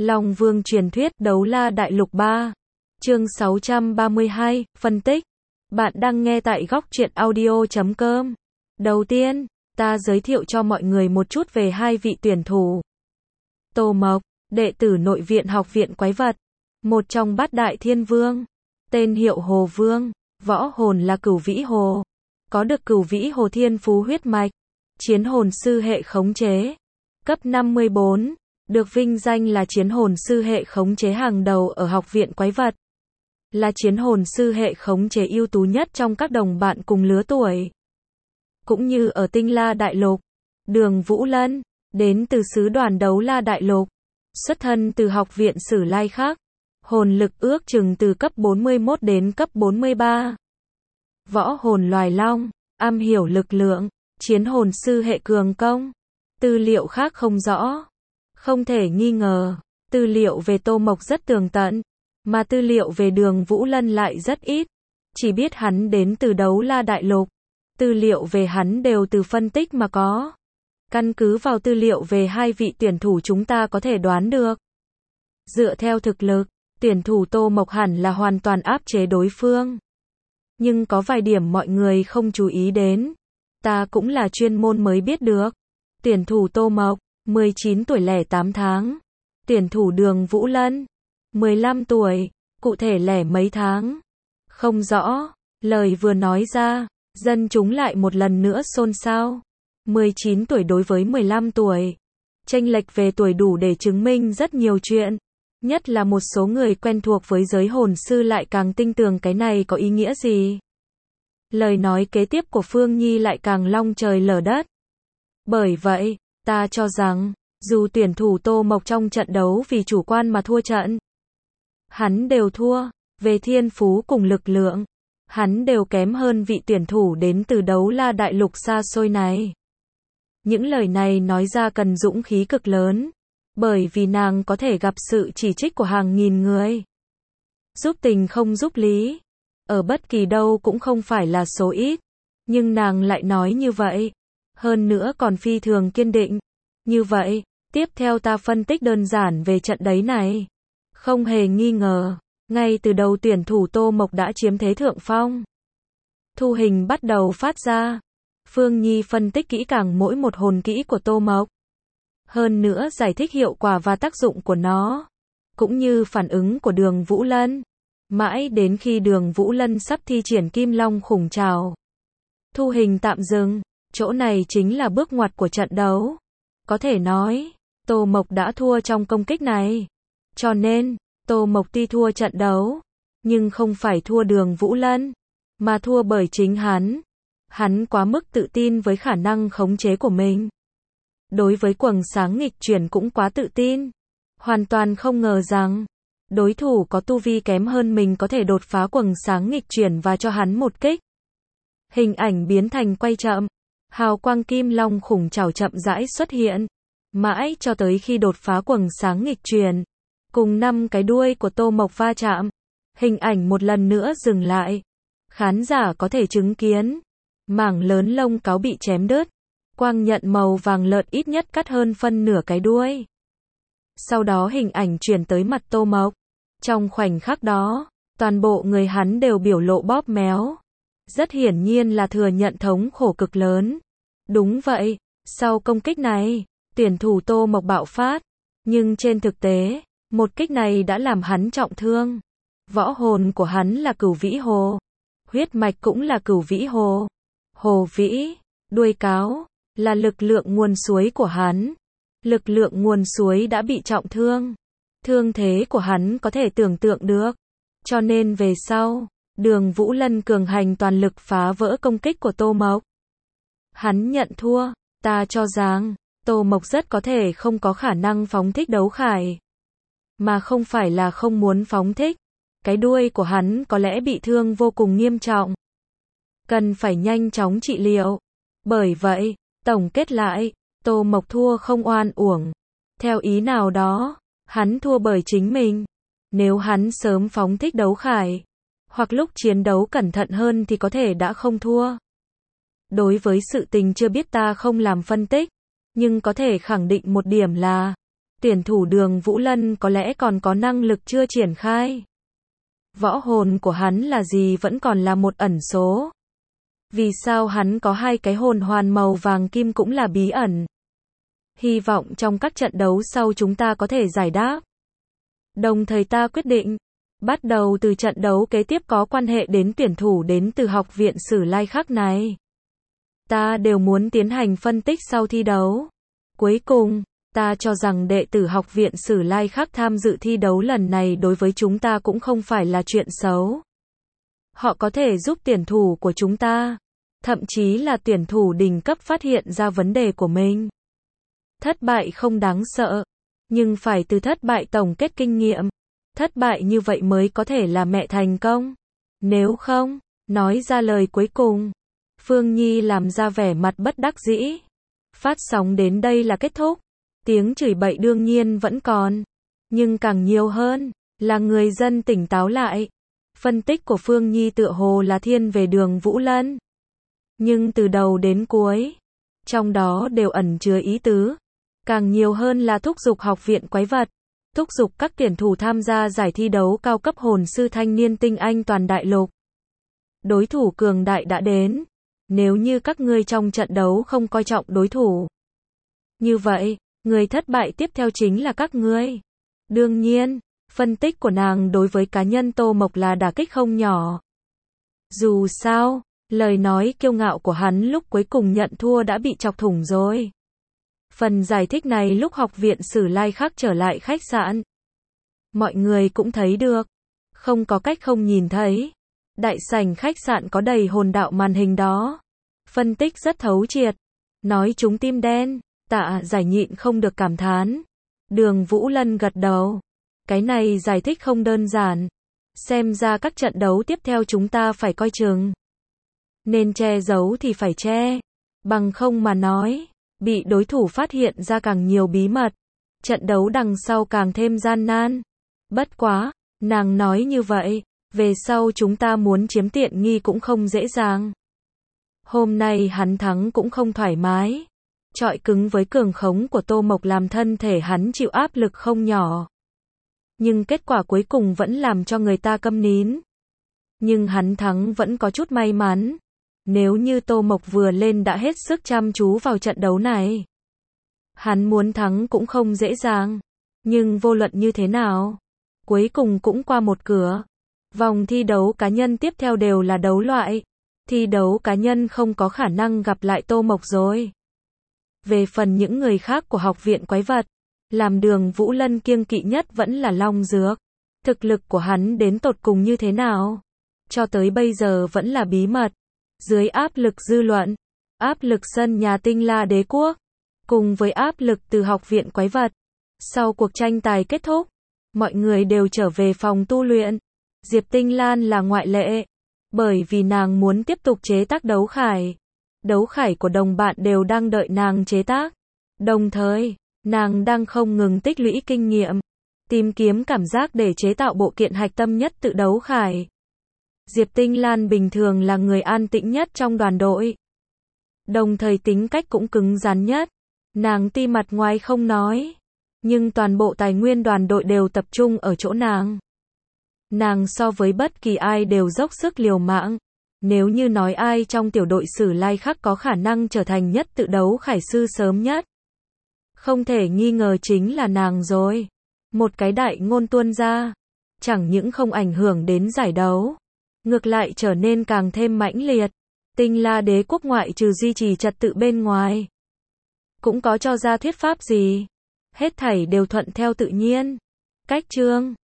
Long Vương truyền thuyết Đấu La Đại Lục 3. Chương 632, phân tích. Bạn đang nghe tại góc truyện audio.com. Đầu tiên, ta giới thiệu cho mọi người một chút về hai vị tuyển thủ. Tô Mộc, đệ tử nội viện học viện quái vật, một trong bát đại thiên vương, tên hiệu Hồ Vương, võ hồn là Cửu Vĩ Hồ, có được Cửu Vĩ Hồ thiên phú huyết mạch, chiến hồn sư hệ khống chế, cấp 54, được vinh danh là chiến hồn sư hệ khống chế hàng đầu ở học viện quái vật. Là chiến hồn sư hệ khống chế ưu tú nhất trong các đồng bạn cùng lứa tuổi. Cũng như ở Tinh La Đại Lục, Đường Vũ Lân, đến từ xứ đoàn Đấu La Đại Lục, xuất thân từ học viện Sử Lai Khắc, hồn lực ước chừng từ cấp 41 đến cấp 43. Võ hồn loài long, am hiểu lực lượng, chiến hồn sư hệ cường công. Tư liệu khác không rõ. Không thể nghi ngờ, tư liệu về Tô Mộc rất tường tận, mà tư liệu về Đường Vũ Lân lại rất ít. Chỉ biết hắn đến từ Đấu La Đại Lục. Tư liệu về hắn đều từ phân tích mà có. Căn cứ vào tư liệu về hai vị tuyển thủ chúng ta có thể đoán được. Dựa theo thực lực, tuyển thủ Tô Mộc hẳn là hoàn toàn áp chế đối phương. Nhưng có vài điểm mọi người không chú ý đến. Ta cũng là chuyên môn mới biết được. Tuyển thủ Tô Mộc, 19 tuổi lẻ 8 tháng. Tuyển thủ Đường Vũ Lân, 15 tuổi, cụ thể lẻ mấy tháng. Không rõ, lời vừa nói ra, dân chúng lại một lần nữa xôn xao. 19 tuổi đối với 15 tuổi. Chênh lệch về tuổi đủ để chứng minh rất nhiều chuyện. Nhất là một số người quen thuộc với giới hồn sư lại càng tinh tường cái này có ý nghĩa gì. Lời nói kế tiếp của Phương Nhi lại càng long trời lở đất. Bởi vậy, ta cho rằng, dù tuyển thủ Tô Mộc trong trận đấu vì chủ quan mà thua trận, hắn đều thua, về thiên phú cùng lực lượng, hắn đều kém hơn vị tuyển thủ đến từ Đấu La Đại Lục xa xôi này. Những lời này nói ra cần dũng khí cực lớn, bởi vì nàng có thể gặp sự chỉ trích của hàng nghìn người. Giúp tình không giúp lý, ở bất kỳ đâu cũng không phải là số ít, nhưng nàng lại nói như vậy, hơn nữa còn phi thường kiên định. Như vậy, tiếp theo ta phân tích đơn giản về trận đấy này. Không hề nghi ngờ, ngay từ đầu tuyển thủ Tô Mộc đã chiếm thế thượng phong. Thu hình bắt đầu phát ra. Phương Nhi phân tích kỹ càng mỗi một hồn kỹ của Tô Mộc. Hơn nữa giải thích hiệu quả và tác dụng của nó. Cũng như phản ứng của Đường Vũ Lân. Mãi đến khi Đường Vũ Lân sắp thi triển Kim Long khủng trảo. Thu hình tạm dừng. Chỗ này chính là bước ngoặt của trận đấu. Có thể nói, Tô Mộc đã thua trong công kích này. Cho nên, Tô Mộc tuy thua trận đấu, nhưng không phải thua Đường Vũ Lân, mà thua bởi chính hắn. Hắn quá mức tự tin với khả năng khống chế của mình. Đối với quầng sáng nghịch chuyển cũng quá tự tin. Hoàn toàn không ngờ rằng, đối thủ có tu vi kém hơn mình có thể đột phá quầng sáng nghịch chuyển và cho hắn một kích. Hình ảnh biến thành quay chậm. Hào quang Kim Long khủng trảo chậm rãi xuất hiện. Mãi cho tới khi đột phá quầng sáng nghịch chuyển. Cùng 5 cái đuôi của Tô Mộc va chạm. Hình ảnh một lần nữa dừng lại. Khán giả có thể chứng kiến. Mảng lớn lông cáo bị chém đứt. Quang nhận màu vàng lợn ít nhất cắt hơn phân nửa cái đuôi. Sau đó hình ảnh chuyển tới mặt Tô Mộc. Trong khoảnh khắc đó, toàn bộ người hắn đều biểu lộ bóp méo. Rất hiển nhiên là thừa nhận thống khổ cực lớn. Đúng vậy, sau công kích này, tuyển thủ Tô Mộc bạo phát. Nhưng trên thực tế, một kích này đã làm hắn trọng thương. Võ hồn của hắn là Cửu Vĩ Hồ. Huyết mạch cũng là Cửu Vĩ Hồ. Hồ Vĩ, đuôi cáo, là lực lượng nguồn suối của hắn. Lực lượng nguồn suối đã bị trọng thương. Thương thế của hắn có thể tưởng tượng được. Cho nên về sau, Đường Vũ Lân cường hành toàn lực phá vỡ công kích của Tô Mộc. Hắn nhận thua, ta cho rằng, Tô Mộc rất có thể không có khả năng phóng thích đấu khải. Mà không phải là không muốn phóng thích. Cái đuôi của hắn có lẽ bị thương vô cùng nghiêm trọng. Cần phải nhanh chóng trị liệu. Bởi vậy, tổng kết lại, Tô Mộc thua không oan uổng. Theo ý nào đó, hắn thua bởi chính mình. Nếu hắn sớm phóng thích đấu khải, hoặc lúc chiến đấu cẩn thận hơn thì có thể đã không thua. Đối với sự tình chưa biết ta không làm phân tích, nhưng có thể khẳng định một điểm là, tuyển thủ Đường Vũ Lân có lẽ còn có năng lực chưa triển khai. Võ hồn của hắn là gì vẫn còn là một ẩn số. Vì sao hắn có 2 cái hồn hoàn màu vàng kim cũng là bí ẩn. Hy vọng trong các trận đấu sau chúng ta có thể giải đáp. Đồng thời ta quyết định, bắt đầu từ trận đấu kế tiếp có quan hệ đến tuyển thủ đến từ Học viện Sử Lai Khắc này. Ta đều muốn tiến hành phân tích sau thi đấu. Cuối cùng, ta cho rằng đệ tử Học viện Sử Lai Khắc tham dự thi đấu lần này đối với chúng ta cũng không phải là chuyện xấu. Họ có thể giúp tuyển thủ của chúng ta, thậm chí là tuyển thủ đỉnh cấp phát hiện ra vấn đề của mình. Thất bại không đáng sợ, nhưng phải từ thất bại tổng kết kinh nghiệm. Thất bại như vậy mới có thể là mẹ thành công. Nếu không, nói ra lời cuối cùng. Phương Nhi làm ra vẻ mặt bất đắc dĩ. Phát sóng đến đây là kết thúc. Tiếng chửi bậy đương nhiên vẫn còn. Nhưng càng nhiều hơn, là người dân tỉnh táo lại. Phân tích của Phương Nhi tựa hồ là thiên về Đường Vũ Lân. Nhưng từ đầu đến cuối, trong đó đều ẩn chứa ý tứ. Càng nhiều hơn là thúc giục Học viện Quái vật. Thúc giục các tuyển thủ tham gia giải thi đấu cao cấp hồn sư thanh niên tinh anh toàn đại lục. Đối thủ cường đại đã đến. Nếu như các ngươi trong trận đấu không coi trọng đối thủ, như vậy, người thất bại tiếp theo chính là các ngươi. Đương nhiên, phân tích của nàng đối với cá nhân Tô Mộc là đả kích không nhỏ. Dù sao, lời nói kiêu ngạo của hắn lúc cuối cùng nhận thua đã bị chọc thủng rồi. Phần giải thích này lúc Học viện Sử Lai Khắc trở lại khách sạn. Mọi người cũng thấy được. Không có cách không nhìn thấy. Đại sảnh khách sạn có đầy hồn đạo màn hình đó. Phân tích rất thấu triệt. Nói chúng tim đen. Tạ Giải nhịn không được cảm thán. Đường Vũ Lân gật đầu. Cái này giải thích không đơn giản. Xem ra các trận đấu tiếp theo chúng ta phải coi chừng. Nên che giấu thì phải che. Bằng không mà nói, bị đối thủ phát hiện ra càng nhiều bí mật. Trận đấu đằng sau càng thêm gian nan. Bất quá, nàng nói như vậy, về sau chúng ta muốn chiếm tiện nghi cũng không dễ dàng. Hôm nay hắn thắng cũng không thoải mái. Chọi cứng với cường khống của Tô Mộc làm thân thể hắn chịu áp lực không nhỏ. Nhưng kết quả cuối cùng vẫn làm cho người ta câm nín. Nhưng hắn thắng vẫn có chút may mắn. Nếu như Tô Mộc vừa lên đã hết sức chăm chú vào trận đấu này, hắn muốn thắng cũng không dễ dàng. Nhưng vô luận như thế nào, cuối cùng cũng qua một cửa. Vòng thi đấu cá nhân tiếp theo đều là đấu loại. Thi đấu cá nhân không có khả năng gặp lại Tô Mộc rồi. Về phần những người khác của Học viện Quái vật, làm Đường Vũ Lân kiêng kỵ nhất vẫn là Long Dược. Thực lực của hắn đến tột cùng như thế nào? Cho tới bây giờ vẫn là bí mật. Dưới áp lực dư luận, áp lực sân nhà Tinh La Đế Quốc, cùng với áp lực từ Học viện Quái vật. Sau cuộc tranh tài kết thúc, mọi người đều trở về phòng tu luyện. Diệp Tinh Lan là ngoại lệ, bởi vì nàng muốn tiếp tục chế tác đấu khải. Đấu khải của đồng bạn đều đang đợi nàng chế tác. Đồng thời, nàng đang không ngừng tích lũy kinh nghiệm, tìm kiếm cảm giác để chế tạo bộ kiện hạch tâm nhất tự đấu khải. Diệp Tinh Lan bình thường là người an tĩnh nhất trong đoàn đội. Đồng thời tính cách cũng cứng rắn nhất. Nàng ti mặt ngoài không nói, nhưng toàn bộ tài nguyên đoàn đội đều tập trung ở chỗ nàng. Nàng so với bất kỳ ai đều dốc sức liều mạng. Nếu như nói ai trong tiểu đội Sử Lai Khắc có khả năng trở thành nhất tự đấu khải sư sớm nhất, không thể nghi ngờ chính là nàng rồi. Một cái đại ngôn tuôn ra, chẳng những không ảnh hưởng đến giải đấu, ngược lại trở nên càng thêm mãnh liệt. Tinh La Đế Quốc ngoại trừ duy trì trật tự bên ngoài, cũng có cho ra thuyết pháp gì. Hết thảy đều thuận theo tự nhiên. Cách chương